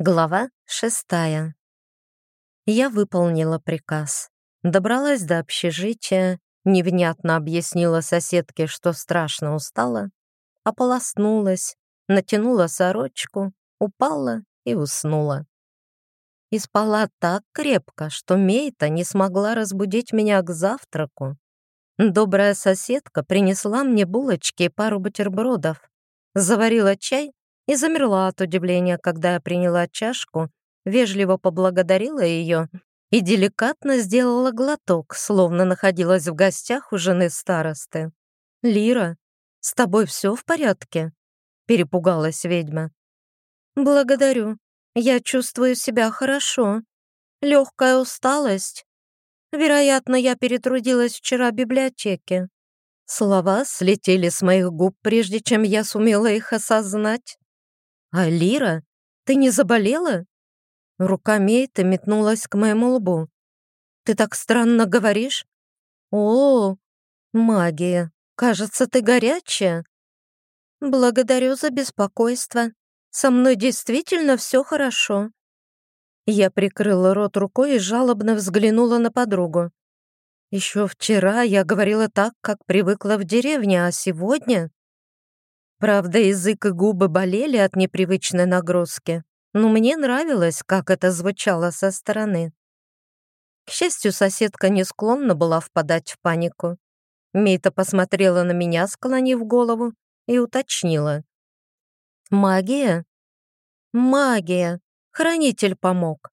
Глава 6. Я выполнила приказ. Добралась до общежития, невнятно объяснила соседке, что страшно устала, ополоснулась, натянула сорочку, упала и уснула. И спала так крепко, что Мейта не смогла разбудить меня к завтраку. Добрая соседка принесла мне булочки и пару бутербродов, заварила чай и замерла от удивления, когда я приняла чашку, вежливо поблагодарила ее и деликатно сделала глоток, словно находилась в гостях у жены старосты. «Лира, с тобой все в порядке?» — перепугалась ведьма. «Благодарю. Я чувствую себя хорошо. Легкая усталость. Вероятно, я перетрудилась вчера в библиотеке». Слова слетели с моих губ, прежде чем я сумела их осознать. «А Лира, ты не заболела?» Рука Мейта метнулась к моему лбу. «Ты так странно говоришь?» «О, магия! Кажется, ты горячая!» «Благодарю за беспокойство. Со мной действительно все хорошо». Я прикрыла рот рукой и жалобно взглянула на подругу. «Еще вчера я говорила так, как привыкла в деревне, а сегодня...» Правда, язык и губы болели от непривычной нагрузки, но мне нравилось, как это звучало со стороны. К счастью, соседка не склонна была впадать в панику. Мейта посмотрела на меня, склонив голову, и уточнила. «Магия?» «Магия. Хранитель помог».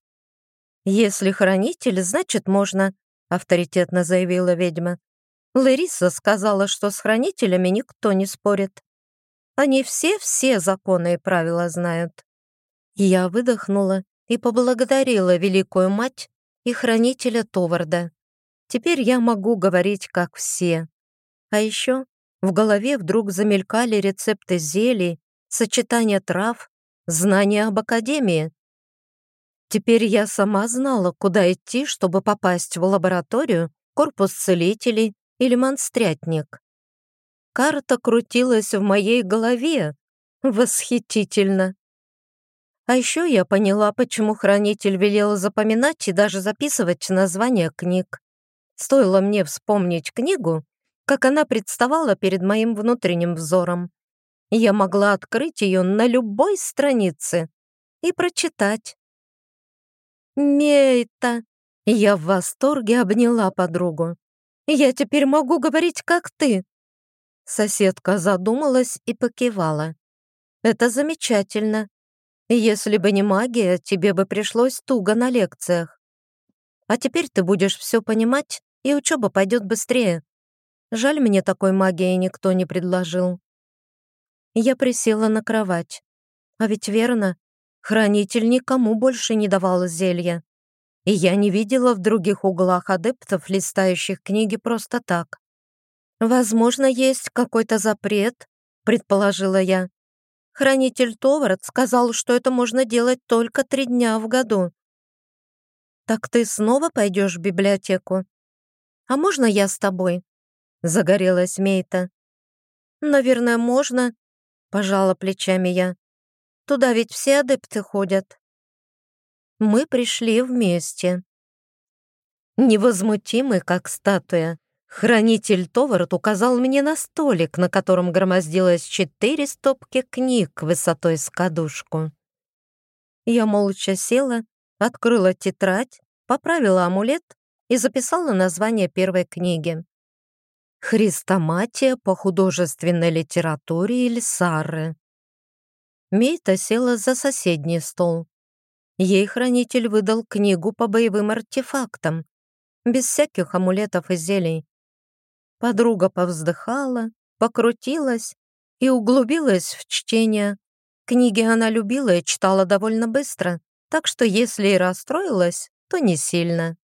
«Если хранитель, значит, можно», — авторитетно заявила ведьма. «Лариса сказала, что с хранителями никто не спорит. Они все законы и правила знают». Я выдохнула и поблагодарила великую мать и хранителя Товарда. Теперь я могу говорить как все. А еще в голове вдруг замелькали рецепты зелий, сочетания трав, знания об академии. Теперь я сама знала, куда идти, чтобы попасть в лабораторию, корпус целителей или монстрятник. Карта крутилась в моей голове. Восхитительно. А еще я поняла, почему хранитель велел запоминать и даже записывать названия книг. Стоило мне вспомнить книгу, как она представала перед моим внутренним взором. Я могла открыть ее на любой странице и прочитать. «Мейта!» Я в восторге обняла подругу. «Я теперь могу говорить, как ты!» Соседка задумалась и покивала. «Это замечательно. Если бы не магия, тебе бы пришлось туго на лекциях. А теперь ты будешь все понимать, и учеба пойдет быстрее. Жаль, мне такой магии никто не предложил». Я присела на кровать. А ведь верно, хранитель никому больше не давал зелья. И я не видела в других углах адептов, листающих книги просто так. «Возможно, есть какой-то запрет», — предположила я. «Хранитель Товард сказал, что это можно делать только 3 дня в году». «Так ты снова пойдешь в библиотеку? А можно я с тобой?» — загорелась Мейта. «Наверное, можно», — пожала плечами я. «Туда ведь все адепты ходят». Мы пришли вместе. Невозмутимый, как статуя, хранитель Товард указал мне на столик, на котором громоздилось 4 стопки книг высотой с кадушку. Я молча села, открыла тетрадь, поправила амулет и записала название первой книги. «Хрестоматия по художественной литературе Ильсары». Мейта села за соседний стол. Ей хранитель выдал книгу по боевым артефактам, без всяких амулетов и зелий. Подруга повздыхала, покрутилась и углубилась в чтение. Книги она любила и читала довольно быстро, так что если и расстроилась, то не сильно.